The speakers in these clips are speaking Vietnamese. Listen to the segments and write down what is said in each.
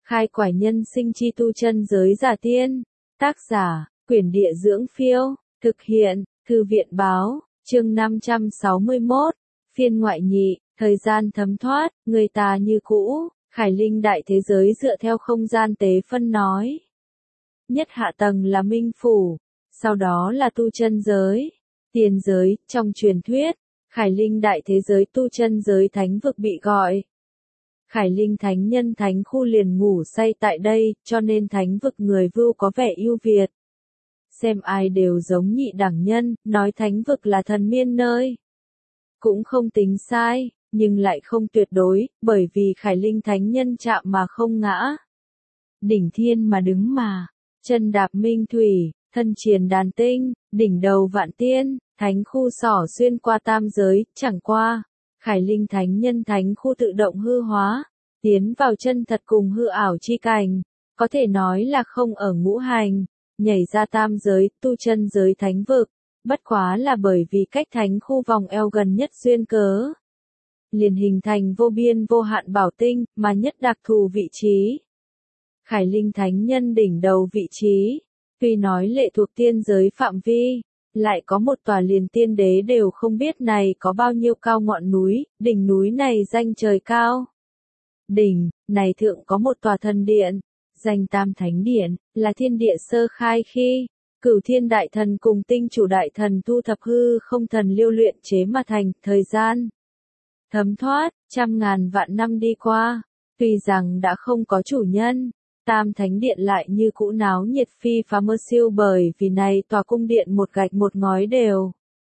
Khai quải nhân sinh chi tu chân giới giả tiên. Tác giả, Quyển Địa Dưỡng Phiêu. Thực hiện, Thư viện Báo. Chương 561. Phiên ngoại nhị. Thời gian thấm thoát, người ta như cũ. Khải Linh đại thế giới dựa theo không gian tế phân nói. Nhất hạ tầng là minh phủ, sau đó là tu chân giới, tiền giới. Trong truyền thuyết, Khải Linh đại thế giới tu chân giới thánh vực bị gọi Khải Linh thánh nhân thánh khu liền ngủ say tại đây, cho nên thánh vực người vưu có vẻ ưu việt. Xem ai đều giống nhị đẳng nhân, nói thánh vực là thần miên nơi. Cũng không tính sai, nhưng lại không tuyệt đối, bởi vì Khải Linh thánh nhân chạm mà không ngã. Đỉnh thiên mà đứng mà, chân đạp minh thủy, thân triền đàn tinh, đỉnh đầu vạn tiên, thánh khu xỏ xuyên qua tam giới, chẳng qua. Khải Linh thánh nhân thánh khu tự động hư hóa, tiến vào chân thật cùng hư ảo chi cảnh, có thể nói là không ở ngũ hành, nhảy ra tam giới, tu chân giới thánh vực, bất quá là bởi vì cách thánh khu vòng eo gần nhất duyên cớ. Liền hình thành vô biên vô hạn bảo tinh, mà nhất đặc thù vị trí. Khải Linh thánh nhân đỉnh đầu vị trí, tuy nói lệ thuộc tiên giới phạm vi, lại có một tòa liền tiên đế đều không biết này có bao nhiêu cao ngọn núi, đỉnh núi này danh trời cao. Đỉnh này thượng có một tòa thần điện, danh Tam Thánh Điện, là thiên địa sơ khai khi, Cửu Thiên Đại Thần cùng Tinh Chủ Đại Thần thu thập hư không thần liêu luyện chế mà thành. Thời gian thấm thoát, trăm ngàn vạn năm đi qua, tuy rằng đã không có chủ nhân, Tam Thánh Điện lại như cũ náo nhiệt phi phá mơ siêu, bởi vì này tòa cung điện một gạch một ngói đều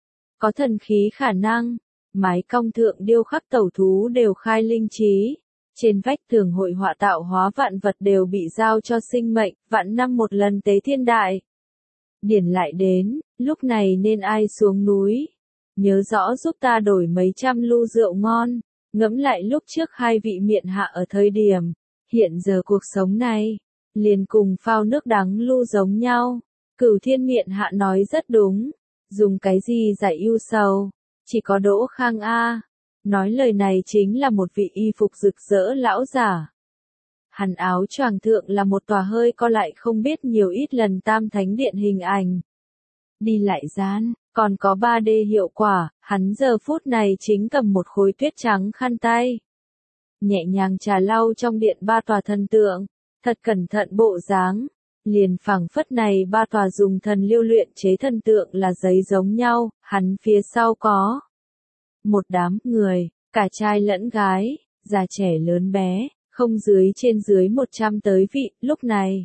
có thần khí khả năng, mái cong thượng điêu khắc tẩu thú đều khai linh trí, trên vách tường hội họa tạo hóa vạn vật đều bị giao cho sinh mệnh, vạn năm một lần tế thiên đại điển lại đến, lúc này nên ai xuống núi, nhớ rõ giúp ta đổi mấy trăm lu rượu ngon, ngẫm lại lúc trước hai vị miện hạ ở thời điểm. Hiện giờ cuộc sống này, liền cùng phao nước đắng lu giống nhau. Cửu Thiên miện hạ nói rất đúng. Dùng cái gì giải ưu sầu? Chỉ có Đỗ Khang A. Nói lời này chính là một vị y phục rực rỡ lão giả. Hắn áo choàng thượng là một tòa hơi co lại không biết nhiều ít lần Tam Thánh Điện hình ảnh. Đi lại gian, còn có 3D hiệu quả, hắn giờ phút này chính cầm một khối tuyết trắng khăn tay. Nhẹ nhàng trà lau trong điện ba tòa thần tượng, thật cẩn thận bộ dáng, liền phảng phất này ba tòa dùng thần liêu luyện chế thần tượng là giấy giống nhau, hắn phía sau có một đám người, cả trai lẫn gái, già trẻ lớn bé, không trên dưới 100 tới vị, lúc này,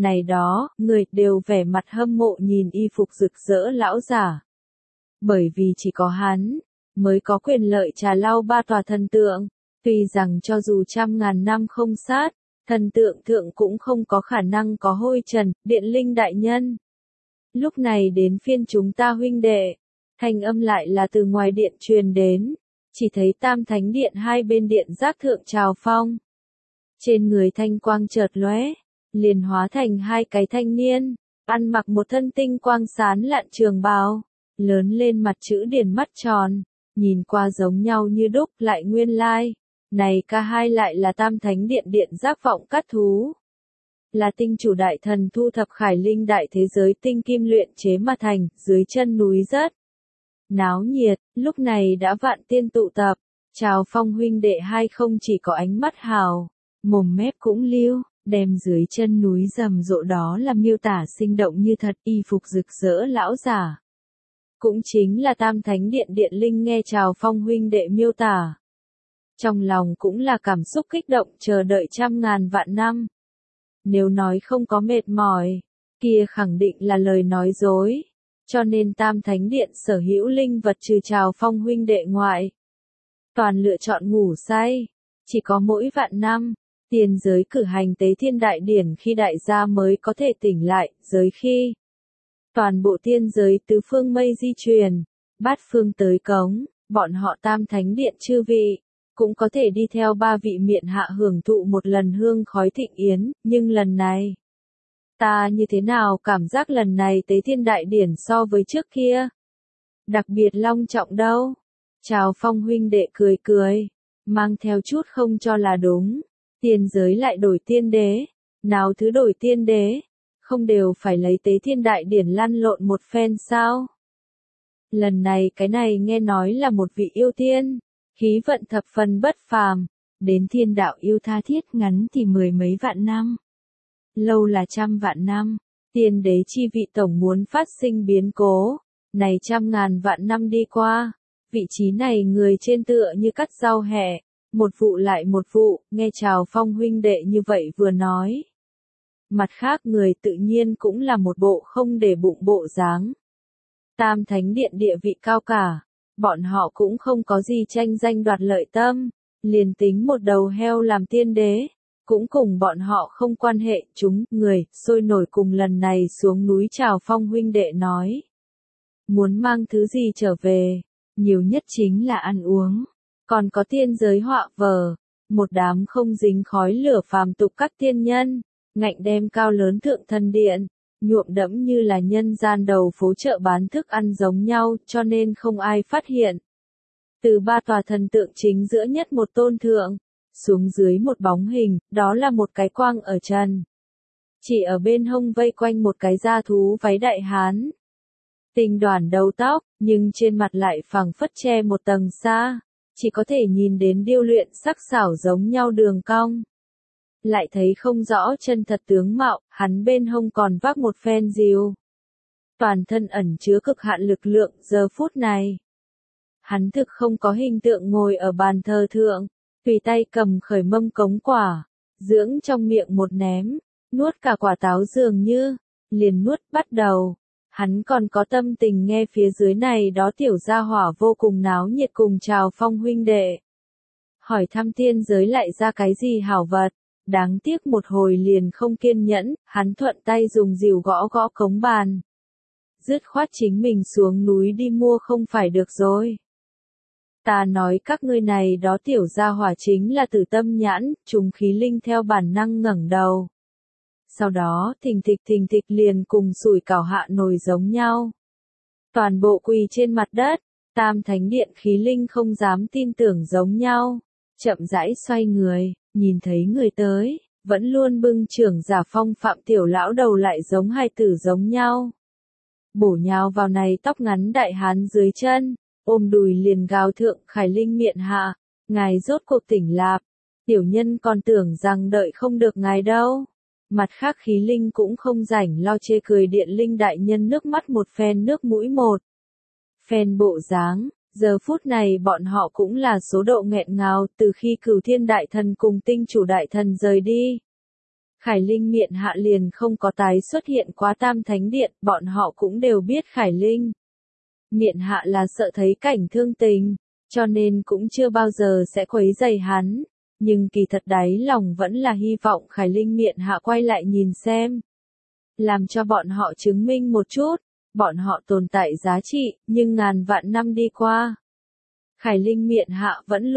đó, người đều vẻ mặt hâm mộ nhìn y phục rực rỡ lão giả. Bởi vì chỉ có hắn, mới có quyền lợi trà lau ba tòa thần tượng. Tuy rằng cho dù trăm ngàn năm không sát, thần tượng thượng cũng không có khả năng có hôi trần, Điện Linh đại nhân. Lúc này đến phiên chúng ta huynh đệ, thanh âm lại là từ ngoài điện truyền đến, chỉ thấy Tam Thánh Điện hai bên điện giác thượng trào phong. Trên người thanh quang chợt lóe, liền hóa thành hai cái thanh niên, ăn mặc một thân tinh quang sán lạn trường bào, lớn lên mặt chữ điển mắt tròn, nhìn qua giống nhau như đúc, lại nguyên lai. Này cả hai lại là Tam Thánh Điện điện giác vọng cát thú. Là Tinh Chủ Đại Thần thu thập Khải Linh đại thế giới tinh kim luyện chế mà thành, dưới chân núi rất náo nhiệt, lúc này đã vạn tiên tụ tập. Chào phong huynh đệ hai không chỉ có ánh mắt hào, mồm mép cũng lưu, đem dưới chân núi rầm rộ đó là miêu tả sinh động như thật, y phục rực rỡ lão giả. Cũng chính là Tam Thánh Điện Điện Linh nghe chào phong huynh đệ miêu tả. Trong lòng cũng là cảm xúc kích động chờ đợi trăm ngàn vạn năm. Nếu nói không có mệt mỏi, kia khẳng định là lời nói dối. Cho nên Tam Thánh Điện sở hữu linh vật trừ chào phong huynh đệ ngoại, toàn lựa chọn ngủ say. Chỉ có mỗi vạn năm, tiền giới cử hành tế thiên đại điển khi đại gia mới có thể tỉnh lại, giới khi toàn bộ tiên giới tứ phương mây di truyền, bát phương tới cống, bọn họ Tam Thánh Điện chư vị cũng có thể đi theo ba vị miện hạ hưởng thụ một lần hương khói thịnh yến, nhưng lần này, ta như thế nào cảm giác lần này tế thiên đại điển so với trước kia, đặc biệt long trọng đâu. Chào phong huynh đệ cười cười, mang theo chút không cho là đúng, Tiên giới lại đổi tiên đế, nào thứ đổi tiên đế, không đều phải lấy Tế Thiên Đại Điển lăn lộn một phen sao? Lần này cái này nghe nói là một vị yêu tiên, khí vận thập phần bất phàm, đến thiên đạo yêu tha thiết ngắn thì mười mấy vạn năm, lâu là trăm vạn năm, tiên đế chi vị tổng muốn phát sinh biến cố, này trăm ngàn vạn năm đi qua, vị trí này người trên tựa như cắt rau hẹ, một vụ lại một vụ, nghe Trào Phong huynh đệ như vậy vừa nói. Mặt khác người tự nhiên cũng là một bộ không để bụng bộ dáng. Tam Thánh Điện địa vị cao cả, bọn họ cũng không có gì tranh danh đoạt lợi tâm, liền tính một đầu heo làm tiên đế, cũng cùng bọn họ không quan hệ. Chúng người sôi nổi cùng lần này xuống núi Trào Phong huynh đệ nói. Muốn mang thứ gì trở về, nhiều nhất chính là ăn uống, còn có tiên giới họa vở, một đám không dính khói lửa phàm tục các tiên nhân, ngạnh đem cao lớn thượng thần điện, nhuộm đẫm như là nhân gian đầu phố chợ bán thức ăn giống nhau, cho nên không ai phát hiện. Từ ba tòa thần tượng chính giữa nhất một tôn thượng, xuống dưới một bóng hình, đó là một cái quang ở trần. Chỉ ở bên hông vây quanh một cái da thú váy đại hán. Tinh đoàn đầu tóc, nhưng trên mặt lại phẳng phất che một tầng xa, chỉ có thể nhìn đến điêu luyện sắc xảo giống nhau đường cong. Lại thấy không rõ chân thật tướng mạo, hắn bên hông còn vác một phen rìu. Toàn thân ẩn chứa cực hạn lực lượng giờ phút này. Hắn thực không có hình tượng ngồi ở bàn thờ thượng, tùy tay cầm khởi mâm cống quả, dưỡng trong miệng một ném, nuốt cả quả táo dường như, liền nuốt bắt đầu. Hắn còn có tâm tình nghe phía dưới này đó tiểu gia hỏa vô cùng náo nhiệt cùng Trào Phong huynh đệ. Hỏi thăm tiên giới lại ra cái gì hảo vật, đáng tiếc một hồi liền không kiên nhẫn, hắn thuận tay dùng rìu gõ gõ cống bàn. Dứt khoát chính mình xuống núi đi mua không phải được rồi. Ta nói các ngươi này đó tiểu gia hỏa chính là tử tâm nhãn, trùng khí linh theo bản năng ngẩng đầu. Sau đó thình thịch liền cùng sủi cảo hạ nồi giống nhau. Toàn bộ quỳ trên mặt đất, Tam Thánh Điện khí linh không dám tin tưởng giống nhau. Chậm rãi xoay người, nhìn thấy người tới, vẫn luôn bưng trưởng giả phong phạm tiểu lão đầu lại giống hai tử giống nhau. Bổ nhào vào này tóc ngắn đại hán dưới chân, ôm đùi liền gào thượng Khải Linh miệng hạ, ngài rốt cuộc tỉnh lạp, tiểu nhân còn tưởng rằng đợi không được ngài đâu. Mặt khác khí linh cũng không rảnh lo chê cười điện linh đại nhân nước mắt một phen nước mũi một phen bộ dáng, giờ phút này bọn họ cũng là số độ nghẹn ngào từ khi Cửu Thiên Đại Thần cùng Tinh Chủ Đại Thần rời đi. Khải Linh miệng hạ liền không có tái xuất hiện quá Tam Thánh Điện, bọn họ cũng đều biết Khải Linh. Miệng hạ là sợ thấy cảnh thương tình, cho nên cũng chưa bao giờ sẽ quấy rầy hắn. Nhưng kỳ thật đáy lòng vẫn là hy vọng Khải Linh miệng hạ quay lại nhìn xem. Làm cho bọn họ chứng minh một chút, bọn họ tồn tại giá trị, nhưng ngàn vạn năm đi qua. Khải Linh miệng hạ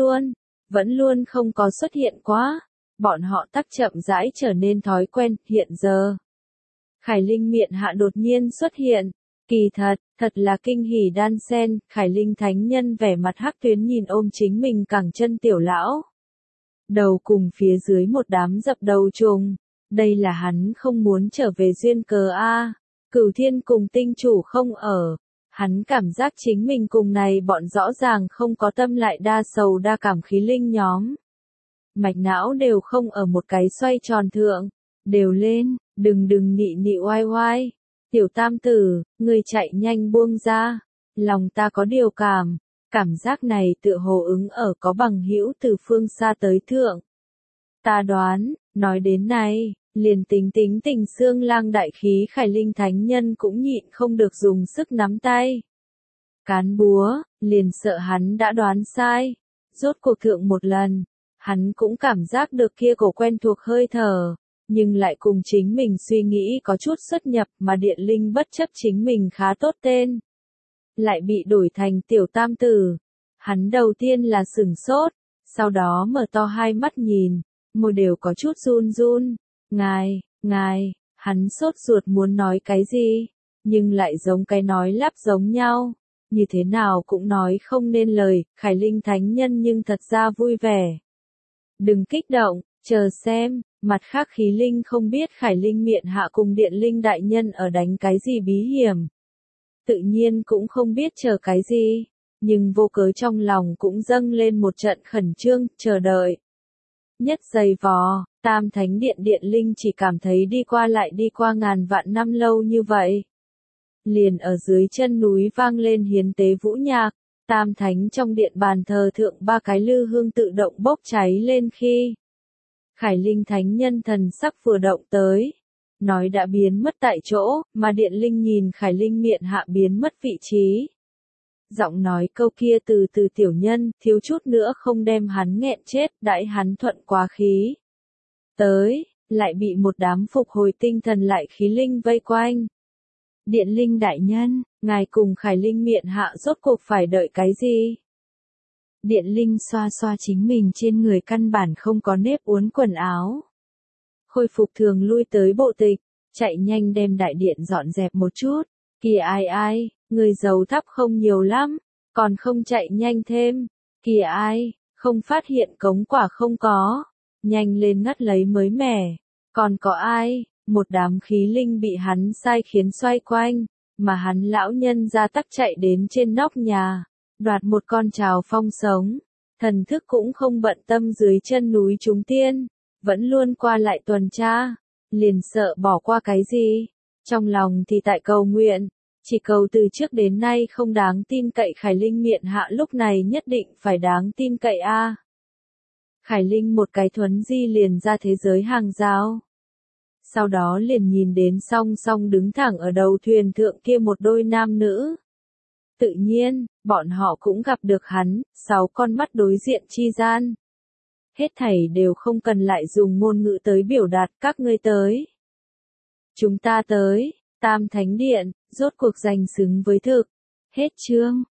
vẫn luôn không có xuất hiện quá. Bọn họ tắc chậm rãi trở nên thói quen, hiện giờ. Khải Linh miệng hạ đột nhiên xuất hiện. Kỳ thật là kinh hỉ đan sen, Khải Linh thánh nhân vẻ mặt hắc tuyến nhìn ôm chính mình cẳng chân tiểu lão. Đầu cùng phía dưới một đám dập đầu trùng, đây là hắn không muốn trở về duyên cớ a. Cửu Thiên cùng Tinh Chủ không ở, hắn cảm giác chính mình cùng này bọn rõ ràng không có tâm lại đa sầu đa cảm khí linh nhóm. Mạch não đều không ở một cái xoay tròn thượng, đều lên, đừng nị oai oai. Tiểu tam tử, người chạy nhanh buông ra, lòng ta có điều cảm giác này tựa hồ ứng ở có bằng hữu từ phương xa tới thượng. Ta đoán, nói đến này, liền tính tình xương lang đại khí Khải Linh thánh nhân cũng nhịn không được dùng sức nắm tay. Cán búa, liền sợ hắn đã đoán sai, rốt cuộc thượng một lần, hắn cũng cảm giác được kia cổ quen thuộc hơi thở. Nhưng lại cùng chính mình suy nghĩ có chút xuất nhập mà điện linh bất chấp chính mình khá tốt tên. Lại bị đổi thành tiểu tam tử. Hắn đầu tiên là sửng sốt, sau đó mở to hai mắt nhìn, môi đều có chút run. Ngài, hắn sốt ruột muốn nói cái gì, nhưng lại giống cái nói lắp giống nhau. Như thế nào cũng nói không nên lời, Khải Linh thánh nhân nhưng thật ra vui vẻ. Đừng kích động. Chờ xem, mặt khác khí linh không biết Khải Linh miện hạ cùng Điện Linh đại nhân ở đánh cái gì bí hiểm. Tự nhiên cũng không biết chờ cái gì, nhưng vô cớ trong lòng cũng dâng lên một trận khẩn trương, chờ đợi. Nhất giày vò, Tam Thánh Điện Điện Linh chỉ cảm thấy đi qua lại đi qua ngàn vạn năm lâu như vậy. Liền ở dưới chân núi vang lên hiến tế vũ nhạc, Tam Thánh trong điện bàn thờ thượng ba cái lư hương tự động bốc cháy lên khi Khải Linh Thánh Nhân thần sắc vừa động tới, nói đã biến mất tại chỗ, mà Điện Linh nhìn Khải Linh miện hạ biến mất vị trí. Giọng nói câu kia từ từ tiểu nhân, thiếu chút nữa không đem hắn nghẹn chết, đãi hắn thuận quá khí. Tới, lại bị một đám phục hồi tinh thần lại khí linh vây quanh. Điện Linh đại nhân, ngài cùng Khải Linh miện hạ rốt cuộc phải đợi cái gì? Điện Linh xoa xoa chính mình trên người căn bản không có nếp uốn quần áo. Khôi phục thường lui tới bộ tịch, chạy nhanh đem đại điện dọn dẹp một chút. Kìa ai, người dầu thắp không nhiều lắm, còn không chạy nhanh thêm. Kìa ai, không phát hiện cống quả không có, nhanh lên ngắt lấy mới mẻ. Còn có ai, một đám khí linh bị hắn sai khiến xoay quanh, mà hắn lão nhân ra tắc chạy đến trên nóc nhà, đoạt một con trào phong sống. Thần thức cũng không bận tâm dưới chân núi chúng tiên, vẫn luôn qua lại tuần tra, liền sợ bỏ qua cái gì. Trong lòng thì tại cầu nguyện, chỉ cầu từ trước đến nay không đáng tin cậy Khải Linh miện hạ lúc này nhất định phải đáng tin cậy a. Khải Linh một cái thuấn di liền ra thế giới hàng rào. Sau đó liền nhìn đến song song đứng thẳng ở đầu thuyền thượng kia một đôi nam nữ. Tự nhiên, bọn họ cũng gặp được hắn, 6 con mắt đối diện chi gian. Hết thảy đều không cần lại dùng ngôn ngữ tới biểu đạt, các ngươi tới. Chúng ta tới, Tam Thánh Điện, rốt cuộc giành xứng với thực. Hết chương.